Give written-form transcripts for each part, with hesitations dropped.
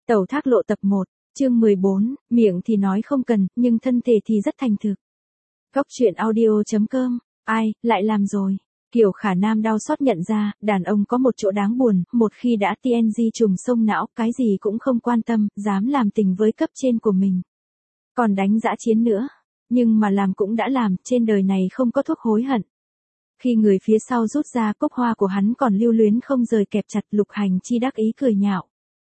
Tẩu thác lộ tập 1, chương 14, miệng thì nói không cần, nhưng thân thể thì rất thành thực. Góc truyện audio.com, ai, lại làm rồi. Kiều Khả Nam đau xót nhận ra, đàn ông có một chỗ đáng buồn, một khi đã TNG trùng sông não, cái gì cũng không quan tâm, dám làm tình với cấp trên của mình. Còn đánh dã chiến nữa. Nhưng mà làm cũng đã làm, trên đời này không có thuốc hối hận. Khi người phía sau rút ra cốc hoa của hắn còn lưu luyến không rời kẹp chặt, Lục Hành Chi đắc ý cười nhạo.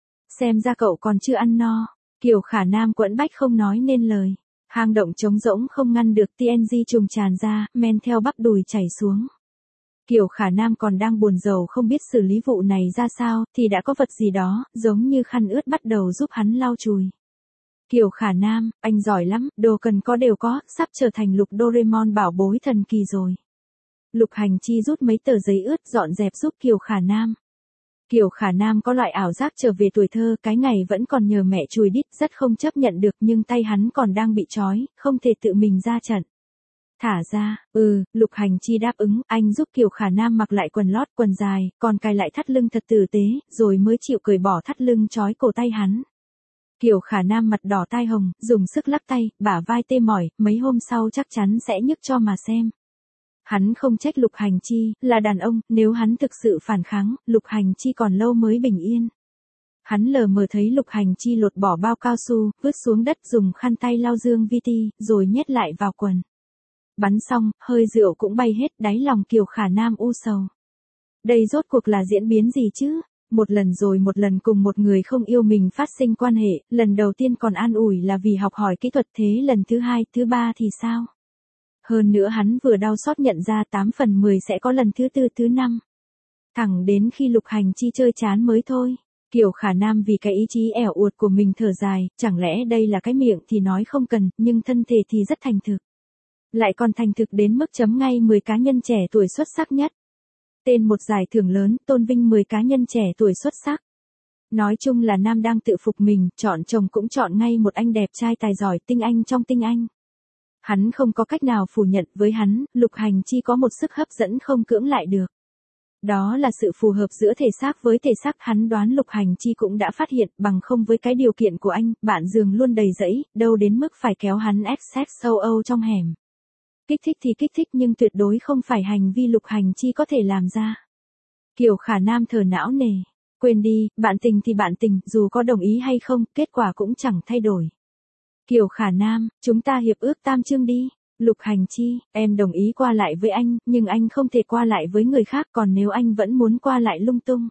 Xem ra cậu còn chưa ăn no. Kiều Khả Nam quẫn bách không nói nên lời. Hang động trống rỗng không ngăn được TNG trùng tràn ra, men theo bắp đùi chảy xuống. Kiều Khả Nam còn đang buồn rầu không biết xử lý vụ này ra sao, thì đã có vật gì đó, giống như khăn ướt bắt đầu giúp hắn lau chùi. Kiều Khả Nam, anh giỏi lắm, đồ cần có đều có, sắp trở thành Lục Doraemon bảo bối thần kỳ rồi. Lục Hành Chi rút mấy tờ giấy ướt dọn dẹp giúp Kiều Khả Nam. Kiều Khả Nam có loại ảo giác trở về tuổi thơ, cái ngày vẫn còn nhờ mẹ chùi đít, rất không chấp nhận được, nhưng tay hắn còn đang bị trói, không thể tự mình ra trận. Thả ra, Lục Hành Chi đáp ứng, anh giúp Kiều Khả Nam mặc lại quần lót, quần dài, còn cài lại thắt lưng thật tử tế, rồi mới chịu cởi bỏ thắt lưng trói cổ tay hắn. Kiều Khả Nam mặt đỏ tai hồng, dùng sức lắc tay, bả vai tê mỏi, mấy hôm sau chắc chắn sẽ nhức cho mà xem. Hắn không trách Lục Hành Chi, là đàn ông, nếu hắn thực sự phản kháng, Lục Hành Chi còn lâu mới bình yên. Hắn lờ mờ thấy Lục Hành Chi lột bỏ bao cao su, vứt xuống đất dùng khăn tay lau dương vi ti, rồi nhét lại vào quần. Bắn xong, hơi rượu cũng bay hết, đáy lòng Kiều Khả Nam u sầu. Đây rốt cuộc là diễn biến gì chứ? Một lần rồi một lần cùng một người không yêu mình phát sinh quan hệ, lần đầu tiên còn an ủi là vì học hỏi kỹ thuật, thế lần thứ hai, thứ ba thì sao? Hơn nữa hắn vừa đau xót nhận ra 8 phần 10 sẽ có lần thứ tư, thứ năm. Thẳng đến khi Lục Hành Chi chơi chán mới thôi. Kiều Khả Nam vì cái ý chí ẻo uột của mình thở dài, chẳng lẽ đây là cái miệng thì nói không cần, nhưng thân thể thì rất thành thực. Lại còn thành thực đến mức chấm ngay 10 cá nhân trẻ tuổi xuất sắc nhất. Tên một giải thưởng lớn, tôn vinh 10 cá nhân trẻ tuổi xuất sắc. Nói chung là Nam đang tự phục mình, chọn chồng cũng chọn ngay một anh đẹp trai tài giỏi, tinh anh trong tinh anh. Hắn không có cách nào phủ nhận, với hắn, Lục Hành Chi có một sức hấp dẫn không cưỡng lại được. Đó là sự phù hợp giữa thể xác với thể xác, hắn đoán Lục Hành Chi cũng đã phát hiện, bằng không với cái điều kiện của anh, bạn giường luôn đầy rẫy, đâu đến mức phải kéo hắn XX sâu Âu trong hẻm. Kích thích thì kích thích nhưng tuyệt đối không phải hành vi Lục Hành Chi có thể làm ra. Kiều Khả Nam thở não nề. Quên đi, bạn tình thì bạn tình, dù có đồng ý hay không, kết quả cũng chẳng thay đổi. Kiều Khả Nam, chúng ta hiệp ước tam chương đi. Lục Hành Chi, em đồng ý qua lại với anh, nhưng anh không thể qua lại với người khác, còn nếu anh vẫn muốn qua lại lung tung.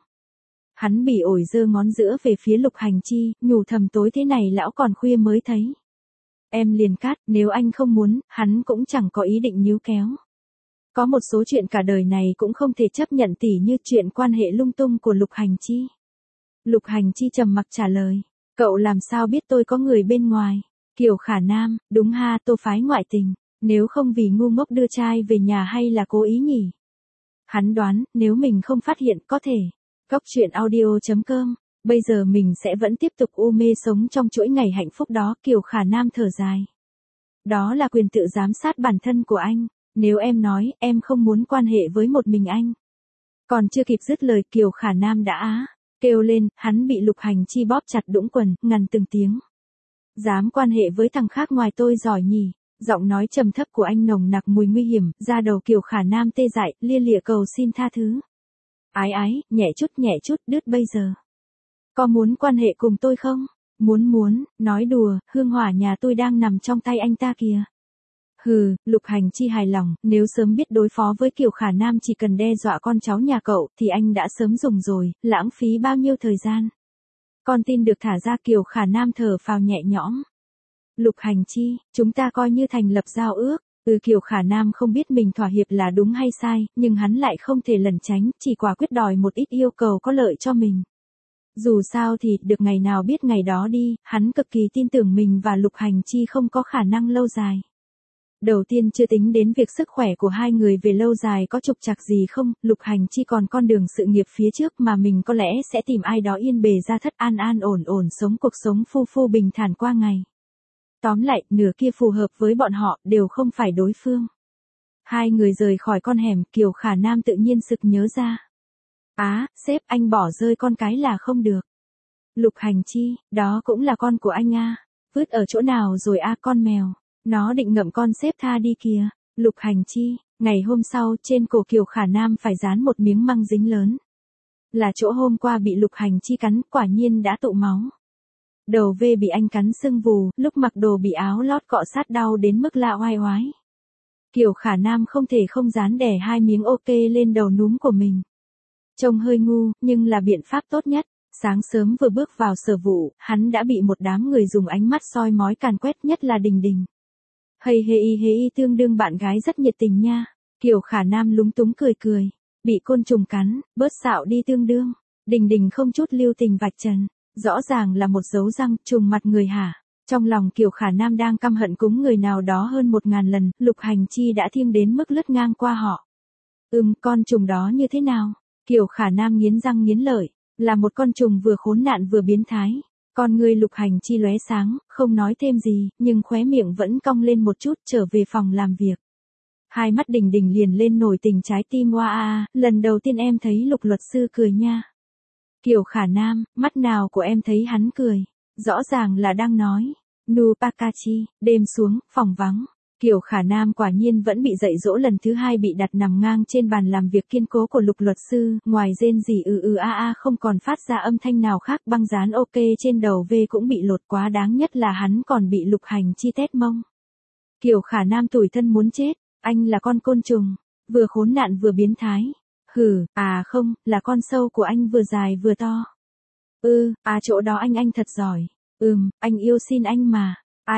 Hắn bỉ ổi giơ ngón giữa về phía Lục Hành Chi, nhủ thầm tối thế này lão còn khuya mới thấy. Em liền cát, nếu anh không muốn, hắn cũng chẳng có ý định níu kéo. Có một số chuyện cả đời này cũng không thể chấp nhận, tỉ như chuyện quan hệ lung tung của Lục Hành Chi. Lục Hành Chi trầm mặc trả lời, cậu làm sao biết tôi có người bên ngoài? Kiều Khả Nam, đúng ha, tôi phái ngoại tình, nếu không vì ngu ngốc đưa trai về nhà hay là cố ý nhỉ? Hắn đoán, nếu mình không phát hiện có thể. Góc truyện audio.com, bây giờ mình sẽ vẫn tiếp tục u mê sống trong chuỗi ngày hạnh phúc đó. Kiều Khả Nam thở dài. Đó là quyền tự giám sát bản thân của anh, nếu em nói, em không muốn quan hệ với một mình anh. Còn chưa kịp dứt lời Kiều Khả Nam đã kêu lên, hắn bị Lục Hành Chi bóp chặt đũng quần, ngằn từng tiếng. Dám quan hệ với thằng khác ngoài tôi giỏi nhỉ? Giọng nói trầm thấp của anh nồng nặc mùi nguy hiểm, da đầu Kiều Khả Nam tê dại, lia lịa cầu xin tha thứ. Ái ái, nhẹ chút, đứt bây giờ. Có muốn quan hệ cùng tôi không? Muốn, nói đùa, hương hỏa nhà tôi đang nằm trong tay anh ta kìa. Hừ, Lục Hành Chi hài lòng, nếu sớm biết đối phó với Kiều Khả Nam chỉ cần đe dọa con cháu nhà cậu, thì anh đã sớm dùng rồi, lãng phí bao nhiêu thời gian. Con tin được thả ra. Kiều Khả Nam thở phào nhẹ nhõm. Lục Hành Chi, chúng ta coi như thành lập giao ước. Kiều Khả Nam không biết mình thỏa hiệp là đúng hay sai, nhưng hắn lại không thể lẩn tránh, chỉ quả quyết đòi một ít yêu cầu có lợi cho mình. Dù sao thì, được ngày nào biết ngày đó đi, hắn cực kỳ tin tưởng mình và Lục Hành Chi không có khả năng lâu dài. Đầu tiên chưa tính đến việc sức khỏe của hai người về lâu dài có trục trặc gì không, Lục Hành Chi còn con đường sự nghiệp phía trước mà mình có lẽ sẽ tìm ai đó yên bề gia thất, an an ổn ổn sống cuộc sống phu bình thản qua ngày. Tóm lại, nửa kia phù hợp với bọn họ, đều không phải đối phương. Hai người rời khỏi con hẻm, Kiều Khả Nam tự nhiên sực nhớ ra. Sếp, anh bỏ rơi con cái là không được. Lục Hành Chi, đó cũng là con của anh a. Vứt ở chỗ nào rồi a con mèo, nó định ngậm con xếp tha đi kìa. Lục Hành Chi, ngày hôm sau trên cổ Kiều Khả Nam phải dán một miếng măng dính lớn. Là chỗ hôm qua bị Lục Hành Chi cắn, quả nhiên đã tụ máu. Đầu V bị anh cắn sưng vù, lúc mặc đồ bị áo lót cọ sát đau đến mức lạ oai oái. Kiều Khả Nam không thể không dán đè 2 miếng ok lên đầu núm của mình. Trông hơi ngu, nhưng là biện pháp tốt nhất. Sáng sớm vừa bước vào sở vụ, hắn đã bị một đám người dùng ánh mắt soi mói càn quét, nhất là Đình Đình. Hây hê y tương đương bạn gái rất nhiệt tình nha. Kiều Khả Nam lúng túng cười cười. Bị côn trùng cắn, bớt xạo đi tương đương. Đình Đình không chút lưu tình vạch trần. Rõ ràng là một dấu răng trùng mặt người hả. Trong lòng Kiều Khả Nam đang căm hận cúng người nào đó hơn 1000 lần, Lục Hành Chi đã thiêng đến mức lướt ngang qua họ. Con trùng đó như thế nào? Kiều Khả Nam nghiến răng nghiến lợi. Là một con trùng vừa khốn nạn vừa biến thái. Con người Lục Hành Chi lóe sáng, không nói thêm gì, nhưng khóe miệng vẫn cong lên một chút, trở về phòng làm việc. Hai mắt Đình Đình liền lên nổi tình trái tim oa a, lần đầu tiên em thấy Lục luật sư cười nha. Kiều Khả Nam, mắt nào của em thấy hắn cười? Rõ ràng là đang nói. Nu Pakachi, đêm xuống, phòng vắng. Kiều Khả Nam quả nhiên vẫn bị dạy dỗ lần thứ 2, bị đặt nằm ngang trên bàn làm việc kiên cố của Lục luật sư, ngoài rên rỉ a không còn phát ra âm thanh nào khác, băng dán ok trên đầu V cũng bị lột, quá đáng nhất là hắn còn bị Lục Hành Chi tét mông. Kiều Khả Nam tủi thân muốn chết, anh là con côn trùng, vừa khốn nạn vừa biến thái. Không, là con sâu của anh vừa dài vừa to. Chỗ đó anh thật giỏi. Anh yêu xin anh mà.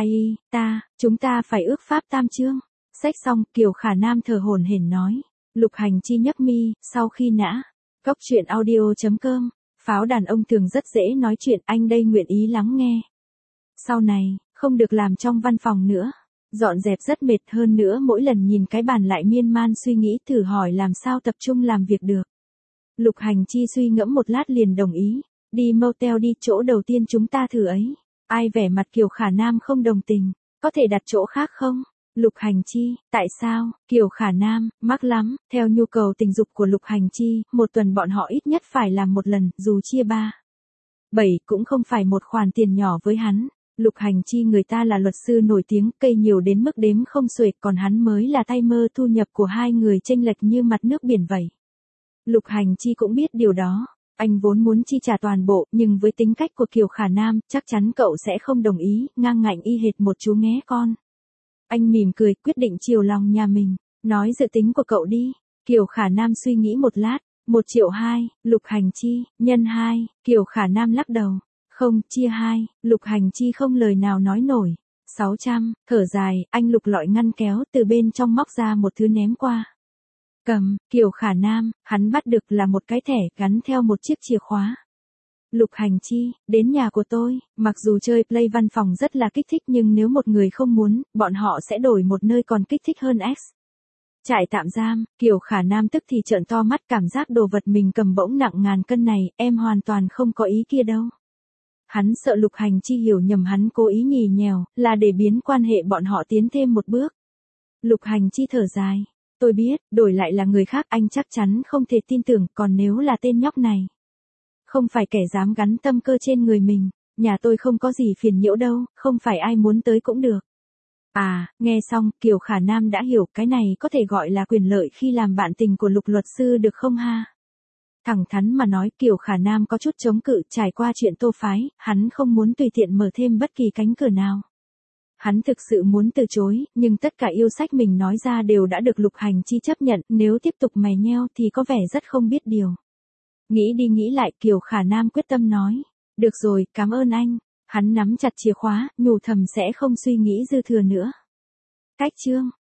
Chúng ta phải ước pháp tam chương. Xách xong, Kiều Khả Nam thở hổn hển nói. Lục Hành Chi nhấc mi, sau khi nã. Góc truyện audio.com. Pháo đàn ông thường rất dễ nói chuyện, anh đây nguyện ý lắng nghe. Sau này, không được làm trong văn phòng nữa. Dọn dẹp rất mệt, hơn nữa mỗi lần nhìn cái bàn lại miên man suy nghĩ, thử hỏi làm sao tập trung làm việc được. Lục Hành Chi suy ngẫm một lát liền đồng ý. Đi motel đi, chỗ đầu tiên chúng ta thử ấy. Vẻ mặt Kiều Khả Nam không đồng tình. Có thể đặt chỗ khác không? Lục Hành Chi, tại sao? Kiều Khả Nam, mắc lắm, theo nhu cầu tình dục của Lục Hành Chi, một tuần bọn họ ít nhất phải làm một lần, dù chia 7 cũng không phải một khoản tiền nhỏ với hắn. Lục Hành Chi người ta là luật sư nổi tiếng, cây nhiều đến mức đếm không xuể, còn hắn mới là tay mơ, thu nhập của hai người chênh lệch như mặt nước biển vậy. Lục Hành Chi cũng biết điều đó. Anh vốn muốn chi trả toàn bộ, nhưng với tính cách của Kiều Khả Nam, chắc chắn cậu sẽ không đồng ý, ngang ngạnh y hệt một chú nghé con. Anh mỉm cười, quyết định chiều lòng nhà mình. Nói dự tính của cậu đi. Kiều Khả Nam suy nghĩ một lát. 1,2 triệu. Lục Hành Chi, nhân 2. Kiều Khả Nam lắc đầu. Không, chia 2. Lục Hành Chi không lời nào nói nổi. 600. Thở dài, anh lục lọi ngăn kéo, từ bên trong móc ra một thứ ném qua. Cầm. Kiều Khả Nam, hắn bắt được là một cái thẻ gắn theo một chiếc chìa khóa. Lục Hành Chi, đến nhà của tôi. Mặc dù chơi play văn phòng rất là kích thích, nhưng nếu một người không muốn, bọn họ sẽ đổi một nơi còn kích thích hơn X. Trại tạm giam. Kiều Khả Nam tức thì trợn to mắt, cảm giác đồ vật mình cầm bỗng nặng ngàn cân này, em hoàn toàn không có ý kia đâu. Hắn sợ Lục Hành Chi hiểu nhầm hắn cố ý nhì nhèo, là để biến quan hệ bọn họ tiến thêm một bước. Lục Hành Chi thở dài. Tôi biết, đổi lại là người khác anh chắc chắn không thể tin tưởng, còn nếu là tên nhóc này. Không phải kẻ dám gắn tâm cơ trên người mình, nhà tôi không có gì phiền nhiễu đâu, không phải ai muốn tới cũng được. Nghe xong, Kiều Khả Nam đã hiểu, cái này có thể gọi là quyền lợi khi làm bạn tình của Lục luật sư được không ha? Thẳng thắn mà nói, Kiều Khả Nam có chút chống cự, trải qua chuyện Tô Phái, hắn không muốn tùy tiện mở thêm bất kỳ cánh cửa nào. Hắn thực sự muốn từ chối, nhưng tất cả yêu sách mình nói ra đều đã được Lục Hành Chi chấp nhận, nếu tiếp tục mè nheo thì có vẻ rất không biết điều. Nghĩ đi nghĩ lại, Kiều Khả Nam quyết tâm nói. Được rồi, cảm ơn anh. Hắn nắm chặt chìa khóa, nhủ thầm sẽ không suy nghĩ dư thừa nữa. Cách chương.